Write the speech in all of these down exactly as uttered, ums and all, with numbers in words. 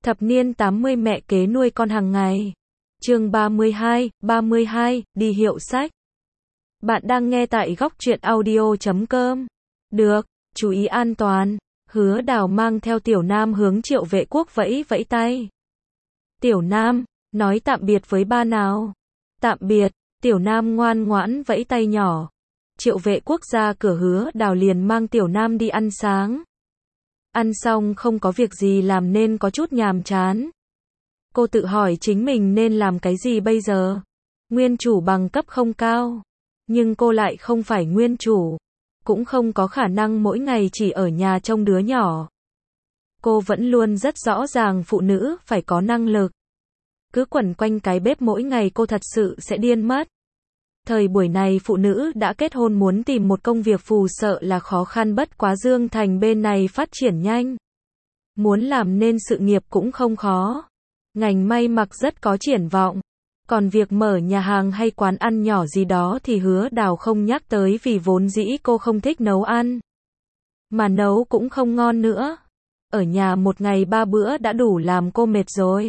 Thập niên tám mươi mẹ kế nuôi con hàng ngày. Chương ba mươi hai, ba mươi hai, đi hiệu sách. Bạn đang nghe tại góc truyện audio chấm com. Được, chú ý an toàn. Hứa Đào mang theo Tiểu Nam hướng Triệu Vệ Quốc vẫy vẫy tay. Tiểu Nam, nói tạm biệt với ba nào. Tạm biệt, Tiểu Nam ngoan ngoãn vẫy tay nhỏ. Triệu Vệ Quốc ra cửa, Hứa Đào liền mang Tiểu Nam đi ăn sáng. Ăn xong không có việc gì làm nên có chút nhàm chán. Cô tự hỏi chính mình nên làm cái gì bây giờ. Nguyên chủ bằng cấp không cao, nhưng cô lại không phải nguyên chủ, cũng không có khả năng mỗi ngày chỉ ở nhà trông đứa nhỏ. Cô vẫn luôn rất rõ ràng phụ nữ phải có năng lực. Cứ quẩn quanh cái bếp mỗi ngày cô thật sự sẽ điên mất. Thời buổi này phụ nữ đã kết hôn muốn tìm một công việc phù sợ là khó khăn, bất quá Dương Thành bên này phát triển nhanh. Muốn làm nên sự nghiệp cũng không khó. Ngành may mặc rất có triển vọng. Còn việc mở nhà hàng hay quán ăn nhỏ gì đó thì Hứa Đào không nhắc tới, vì vốn dĩ cô không thích nấu ăn. Mà nấu cũng không ngon nữa. Ở nhà một ngày ba bữa đã đủ làm cô mệt rồi.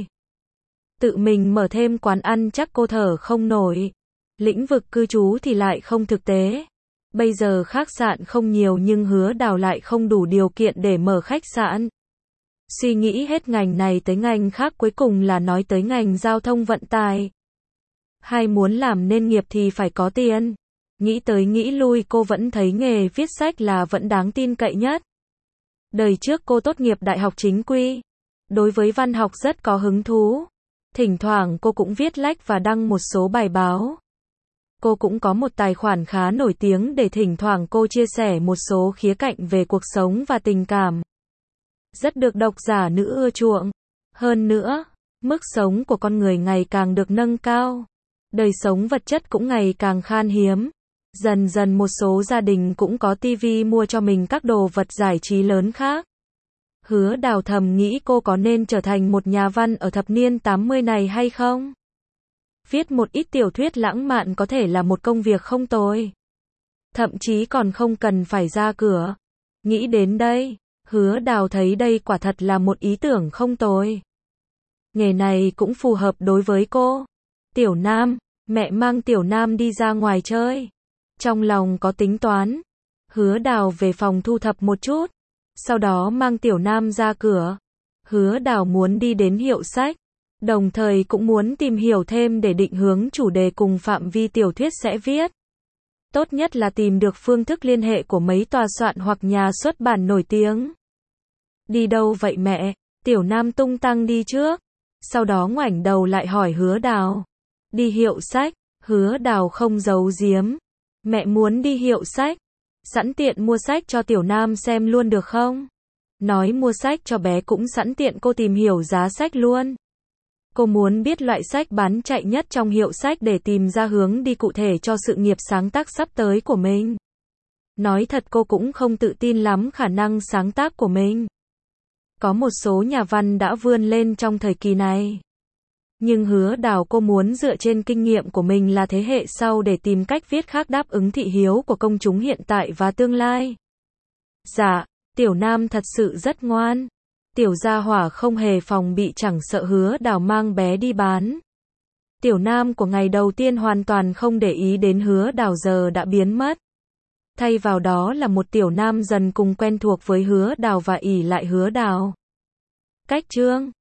Tự mình mở thêm quán ăn chắc cô thở không nổi. Lĩnh vực cư trú thì lại không thực tế. Bây giờ khách sạn không nhiều nhưng Hứa Đào lại không đủ điều kiện để mở khách sạn. Suy nghĩ hết ngành này tới ngành khác, cuối cùng là nói tới ngành giao thông vận tải. Hay muốn làm nên nghiệp thì phải có tiền. Nghĩ tới nghĩ lui cô vẫn thấy nghề viết sách là vẫn đáng tin cậy nhất. Đời trước cô tốt nghiệp đại học chính quy. Đối với văn học rất có hứng thú. Thỉnh thoảng cô cũng viết lách và đăng một số bài báo. Cô cũng có một tài khoản khá nổi tiếng để thỉnh thoảng cô chia sẻ một số khía cạnh về cuộc sống và tình cảm. Rất được độc giả nữ ưa chuộng. Hơn nữa, mức sống của con người ngày càng được nâng cao. Đời sống vật chất cũng ngày càng khan hiếm. Dần dần một số gia đình cũng có tivi mua cho mình các đồ vật giải trí lớn khác. Hứa Đào thầm nghĩ cô có nên trở thành một nhà văn ở thập niên tám mươi này hay không? Viết một ít tiểu thuyết lãng mạn có thể là một công việc không tồi. Thậm chí còn không cần phải ra cửa. Nghĩ đến đây, Hứa Đào thấy đây quả thật là một ý tưởng không tồi. Nghề này cũng phù hợp đối với cô. Tiểu Nam, mẹ mang Tiểu Nam đi ra ngoài chơi. Trong lòng có tính toán. Hứa Đào về phòng thu thập một chút. Sau đó mang Tiểu Nam ra cửa. Hứa Đào muốn đi đến hiệu sách. Đồng thời cũng muốn tìm hiểu thêm để định hướng chủ đề cùng phạm vi tiểu thuyết sẽ viết. Tốt nhất là tìm được phương thức liên hệ của mấy tòa soạn hoặc nhà xuất bản nổi tiếng. Đi đâu vậy mẹ? Tiểu Nam tung tăng đi trước. Sau đó ngoảnh đầu lại hỏi Hứa Đào. Đi hiệu sách. Hứa Đào không giấu giếm. Mẹ muốn đi hiệu sách. Sẵn tiện mua sách cho Tiểu Nam xem luôn được không? Nói mua sách cho bé cũng sẵn tiện cô tìm hiểu giá sách luôn. Cô muốn biết loại sách bán chạy nhất trong hiệu sách để tìm ra hướng đi cụ thể cho sự nghiệp sáng tác sắp tới của mình. Nói thật cô cũng không tự tin lắm khả năng sáng tác của mình. Có một số nhà văn đã vươn lên trong thời kỳ này. Nhưng Hứa Đào cô muốn dựa trên kinh nghiệm của mình là thế hệ sau để tìm cách viết khác đáp ứng thị hiếu của công chúng hiện tại và tương lai. Dạ, Tiểu Nam thật sự rất ngoan. Tiểu gia hỏa không hề phòng bị, chẳng sợ Hứa Đào mang bé đi bán. Tiểu Nam của ngày đầu tiên hoàn toàn không để ý đến Hứa Đào, giờ đã biến mất. Thay vào đó là một Tiểu Nam dần cùng quen thuộc với Hứa Đào và ỷ lại Hứa Đào. Cách chương